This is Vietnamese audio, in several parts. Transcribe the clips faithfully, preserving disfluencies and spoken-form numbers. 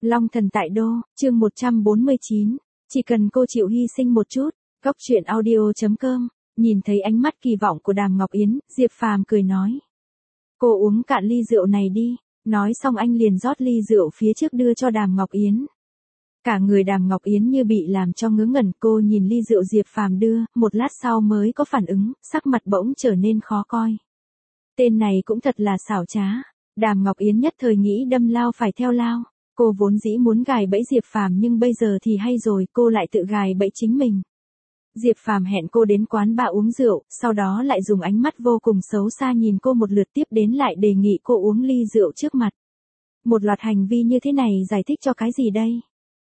Long thần tại đô, chương một trăm bốn mươi chín. Chỉ cần cô chịu hy sinh một chút. Góc truyện audio chấm com. Nhìn thấy ánh mắt kỳ vọng của Đàm Ngọc Yến, Diệp Phàm cười nói. Cô uống cạn ly rượu này đi. Nói xong anh liền rót ly rượu phía trước đưa cho Đàm Ngọc Yến. Cả người Đàm Ngọc Yến như bị làm cho ngớ ngẩn, cô nhìn ly rượu Diệp Phàm đưa, một lát sau mới có phản ứng, sắc mặt bỗng trở nên khó coi. Tên này cũng thật là xảo trá. Đàm Ngọc Yến nhất thời nghĩ đâm lao phải theo lao. Cô vốn dĩ muốn gài bẫy Diệp Phàm nhưng bây giờ thì hay rồi, cô lại tự gài bẫy chính mình. Diệp Phàm hẹn cô đến quán bar uống rượu, sau đó lại dùng ánh mắt vô cùng xấu xa nhìn cô một lượt, tiếp đến lại đề nghị cô uống ly rượu trước mặt. Một loạt hành vi như thế này giải thích cho cái gì đây?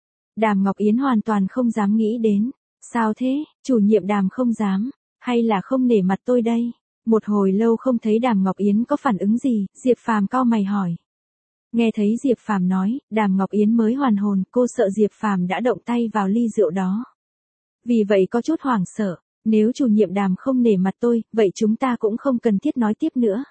Đàm Ngọc Yến hoàn toàn không dám nghĩ đến. Sao thế, chủ nhiệm Đàm không dám, hay là không nể mặt tôi đây? Một hồi lâu không thấy Đàm Ngọc Yến có phản ứng gì, Diệp Phàm cau mày hỏi. Nghe thấy Diệp Phàm nói, Đàm Ngọc Yến mới hoàn hồn, cô sợ Diệp Phàm đã động tay vào ly rượu đó. Vì vậy có chút hoảng sợ, nếu chủ nhiệm Đàm không nể mặt tôi, vậy chúng ta cũng không cần thiết nói tiếp nữa.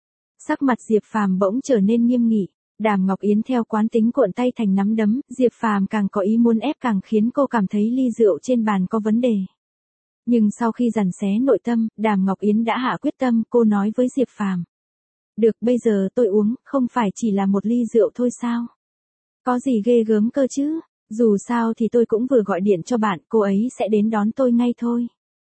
Sắc mặt Diệp Phàm bỗng trở nên nghiêm nghị. Đàm Ngọc Yến theo quán tính cuộn tay thành nắm đấm, Diệp Phàm càng có ý muốn ép càng khiến cô cảm thấy ly rượu trên bàn có vấn đề. Nhưng sau khi dằn xé nội tâm, Đàm Ngọc Yến đã hạ quyết tâm, cô nói với Diệp Phàm. Được, bây giờ tôi uống, không phải chỉ là một ly rượu thôi sao? Có gì ghê gớm cơ chứ? Dù sao thì tôi cũng vừa gọi điện cho bạn, cô ấy sẽ đến đón tôi ngay thôi.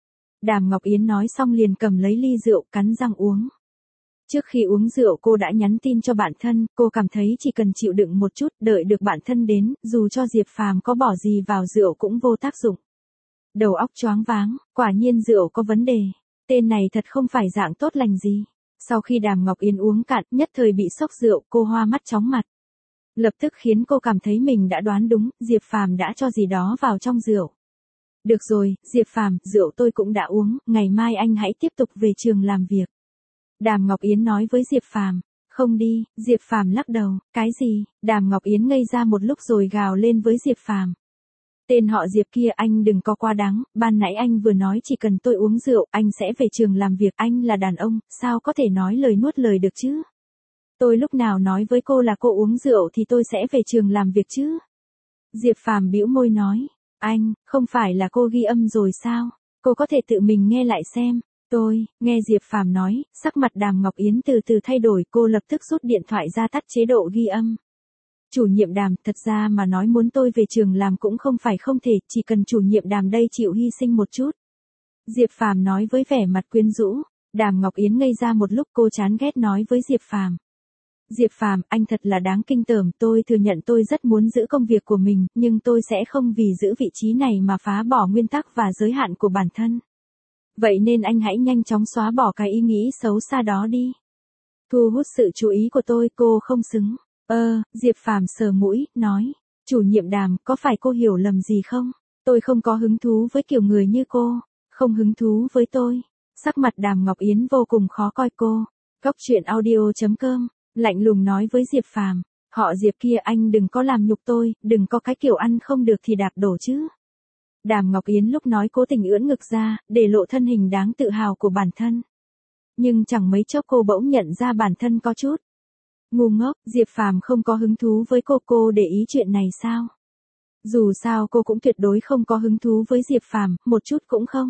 Đàm Ngọc Yến nói xong liền cầm lấy ly rượu, cắn răng uống. Trước khi uống rượu cô đã nhắn tin cho bạn thân, cô cảm thấy chỉ cần chịu đựng một chút, đợi được bạn thân đến, dù cho Diệp Phàm có bỏ gì vào rượu cũng vô tác dụng. Đầu óc choáng váng, quả nhiên rượu có vấn đề. Tên này thật không phải dạng tốt lành gì. Sau khi Đàm Ngọc Yến uống cạn, nhất thời bị sốc rượu, cô hoa mắt chóng mặt. Lập tức khiến cô cảm thấy mình đã đoán đúng, Diệp Phàm đã cho gì đó vào trong rượu. Được rồi, Diệp Phàm, rượu tôi cũng đã uống, ngày mai anh hãy tiếp tục về trường làm việc. Đàm Ngọc Yến nói với Diệp Phàm. Không đi, Diệp Phàm lắc đầu. Cái gì? Đàm Ngọc Yến ngây ra một lúc rồi gào lên với Diệp Phàm. Tên họ Diệp kia, anh đừng có quá đáng, ban nãy anh vừa nói chỉ cần tôi uống rượu, anh sẽ về trường làm việc, anh là đàn ông, sao có thể nói lời nuốt lời được chứ? Tôi lúc nào nói với cô là cô uống rượu thì tôi sẽ về trường làm việc chứ? Diệp Phàm bĩu môi nói. Anh, không phải là cô ghi âm rồi sao? Cô có thể tự mình nghe lại xem. Tôi, nghe Diệp Phàm nói, sắc mặt Đàm Ngọc Yến từ từ thay đổi, cô lập tức rút điện thoại ra tắt chế độ ghi âm. Chủ nhiệm Đàm, thật ra mà nói muốn tôi về trường làm cũng không phải không thể, chỉ cần chủ nhiệm Đàm đây chịu hy sinh một chút. Diệp Phàm nói với vẻ mặt quyến rũ. Đàm Ngọc Yến ngây ra một lúc, cô chán ghét nói với Diệp Phàm. Diệp Phàm, anh thật là đáng kinh tởm, tôi thừa nhận tôi rất muốn giữ công việc của mình, nhưng tôi sẽ không vì giữ vị trí này mà phá bỏ nguyên tắc và giới hạn của bản thân. Vậy nên anh hãy nhanh chóng xóa bỏ cái ý nghĩ xấu xa đó đi. Thu hút sự chú ý của tôi, cô không xứng. Ơ, Diệp Phàm sờ mũi, nói. Chủ nhiệm Đàm, có phải cô hiểu lầm gì không? Tôi không có hứng thú với kiểu người như cô. Không hứng thú với tôi. Sắc mặt Đàm Ngọc Yến vô cùng khó coi cô. Góc truyện audio chấm com. Lạnh lùng nói với Diệp Phàm. Họ Diệp kia, anh đừng có làm nhục tôi, đừng có cái kiểu ăn không được thì đạp đổ chứ. Đàm Ngọc Yến lúc nói cố tình ưỡn ngực ra, để lộ thân hình đáng tự hào của bản thân. Nhưng chẳng mấy chốc cô bỗng nhận ra bản thân có chút ngu ngốc. Diệp Phàm không có hứng thú với cô, cô để ý chuyện này sao? Dù sao cô cũng tuyệt đối không có hứng thú với Diệp Phàm, một chút cũng không.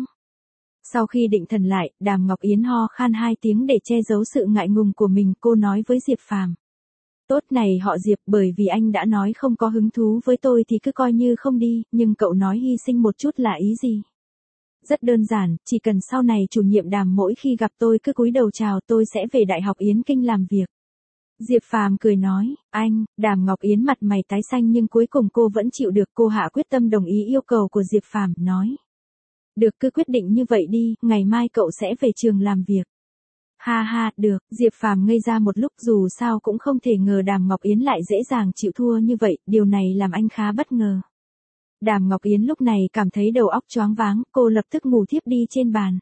Sau khi định thần lại, Đàm Ngọc Yến ho khan hai tiếng để che giấu sự ngại ngùng của mình, cô nói với Diệp Phàm. Tốt này họ Diệp, bởi vì anh đã nói không có hứng thú với tôi thì cứ coi như không đi, nhưng cậu nói hy sinh một chút là ý gì? Rất đơn giản, chỉ cần sau này chủ nhiệm Đàm mỗi khi gặp tôi cứ cúi đầu chào, tôi sẽ về Đại học Yến Kinh làm việc. Diệp Phàm cười nói. Anh, Đàm Ngọc Yến mặt mày tái xanh nhưng cuối cùng cô vẫn chịu được, cô hạ quyết tâm đồng ý yêu cầu của Diệp Phàm, nói. Được, cứ quyết định như vậy đi, ngày mai cậu sẽ về trường làm việc. Ha ha, được, Diệp Phàm ngây ra một lúc, dù sao cũng không thể ngờ Đàm Ngọc Yến lại dễ dàng chịu thua như vậy, điều này làm anh khá bất ngờ. Đàm Ngọc Yến lúc này cảm thấy đầu óc choáng váng, cô lập tức ngủ thiếp đi trên bàn.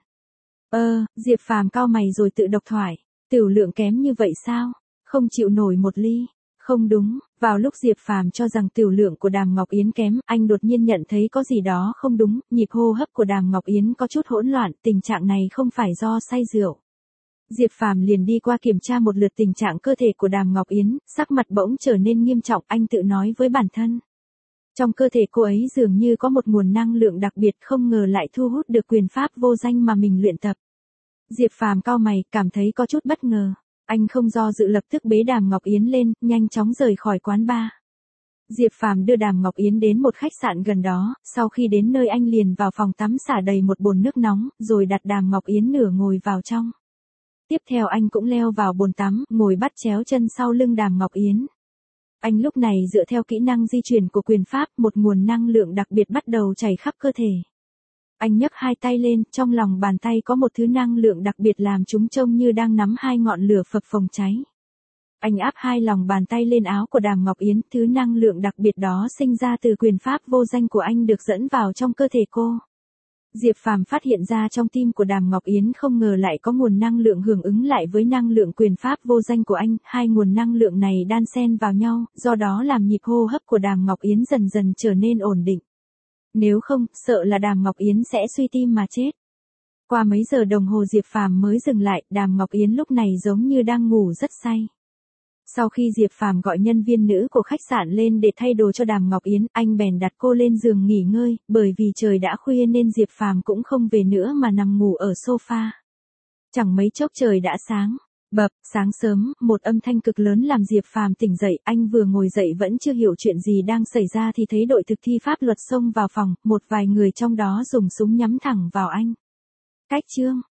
Ơ, Diệp Phàm cau mày rồi tự độc thoại, tiểu lượng kém như vậy sao? Không chịu nổi một ly. Không đúng, vào lúc Diệp Phàm cho rằng tiểu lượng của Đàm Ngọc Yến kém, anh đột nhiên nhận thấy có gì đó không đúng, nhịp hô hấp của Đàm Ngọc Yến có chút hỗn loạn, tình trạng này không phải do say rượu. Diệp Phàm liền đi qua kiểm tra một lượt tình trạng cơ thể của Đàm Ngọc Yến, sắc mặt bỗng trở nên nghiêm trọng, anh tự nói với bản thân. Trong cơ thể cô ấy dường như có một nguồn năng lượng đặc biệt, không ngờ lại thu hút được quyền pháp vô danh mà mình luyện tập. Diệp Phàm cau mày, cảm thấy có chút bất ngờ. Anh không do dự lập tức bế Đàm Ngọc Yến lên, nhanh chóng rời khỏi quán bar. Diệp Phàm đưa Đàm Ngọc Yến đến một khách sạn gần đó, sau khi đến nơi anh liền vào phòng tắm xả đầy một bồn nước nóng, rồi đặt Đàm Ngọc Yến nửa ngồi vào trong. Tiếp theo anh cũng leo vào bồn tắm, ngồi bắt chéo chân sau lưng Đàm Ngọc Yến. Anh lúc này dựa theo kỹ năng di chuyển của quyền pháp, một nguồn năng lượng đặc biệt bắt đầu chảy khắp cơ thể. Anh nhấc hai tay lên, trong lòng bàn tay có một thứ năng lượng đặc biệt làm chúng trông như đang nắm hai ngọn lửa phập phồng cháy. Anh áp hai lòng bàn tay lên áo của Đàm Ngọc Yến, thứ năng lượng đặc biệt đó sinh ra từ quyền pháp vô danh của anh được dẫn vào trong cơ thể cô. Diệp Phàm phát hiện ra trong tim của Đàm Ngọc Yến không ngờ lại có nguồn năng lượng hưởng ứng lại với năng lượng quyền pháp vô danh của anh, hai nguồn năng lượng này đan xen vào nhau, do đó làm nhịp hô hấp của Đàm Ngọc Yến dần dần trở nên ổn định. Nếu không, sợ là Đàm Ngọc Yến sẽ suy tim mà chết. Qua mấy giờ đồng hồ Diệp Phàm mới dừng lại, Đàm Ngọc Yến lúc này giống như đang ngủ rất say. Sau khi Diệp Phàm gọi nhân viên nữ của khách sạn lên để thay đồ cho Đàm Ngọc Yến, anh bèn đặt cô lên giường nghỉ ngơi, bởi vì trời đã khuya nên Diệp Phàm cũng không về nữa mà nằm ngủ ở sofa. Chẳng mấy chốc trời đã sáng. Bập, sáng sớm, một âm thanh cực lớn làm Diệp Phàm tỉnh dậy, anh vừa ngồi dậy vẫn chưa hiểu chuyện gì đang xảy ra thì thấy đội thực thi pháp luật xông vào phòng, một vài người trong đó dùng súng nhắm thẳng vào anh. Cách chương